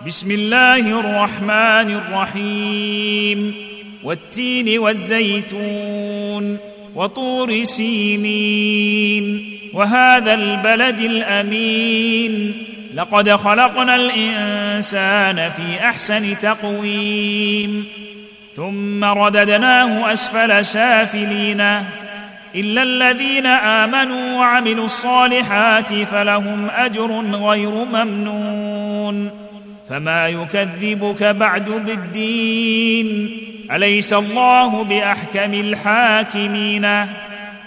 بسم الله الرحمن الرحيم والتين والزيتون وطور سينين وهذا البلد الأمين لقد خلقنا الإنسان في أحسن تقويم ثم رددناه أسفل سافلين إلا الذين آمنوا وعملوا الصالحات فلهم أجر غير ممنون فما يكذبك بعد بالدين أليس الله بأحكم الحاكمين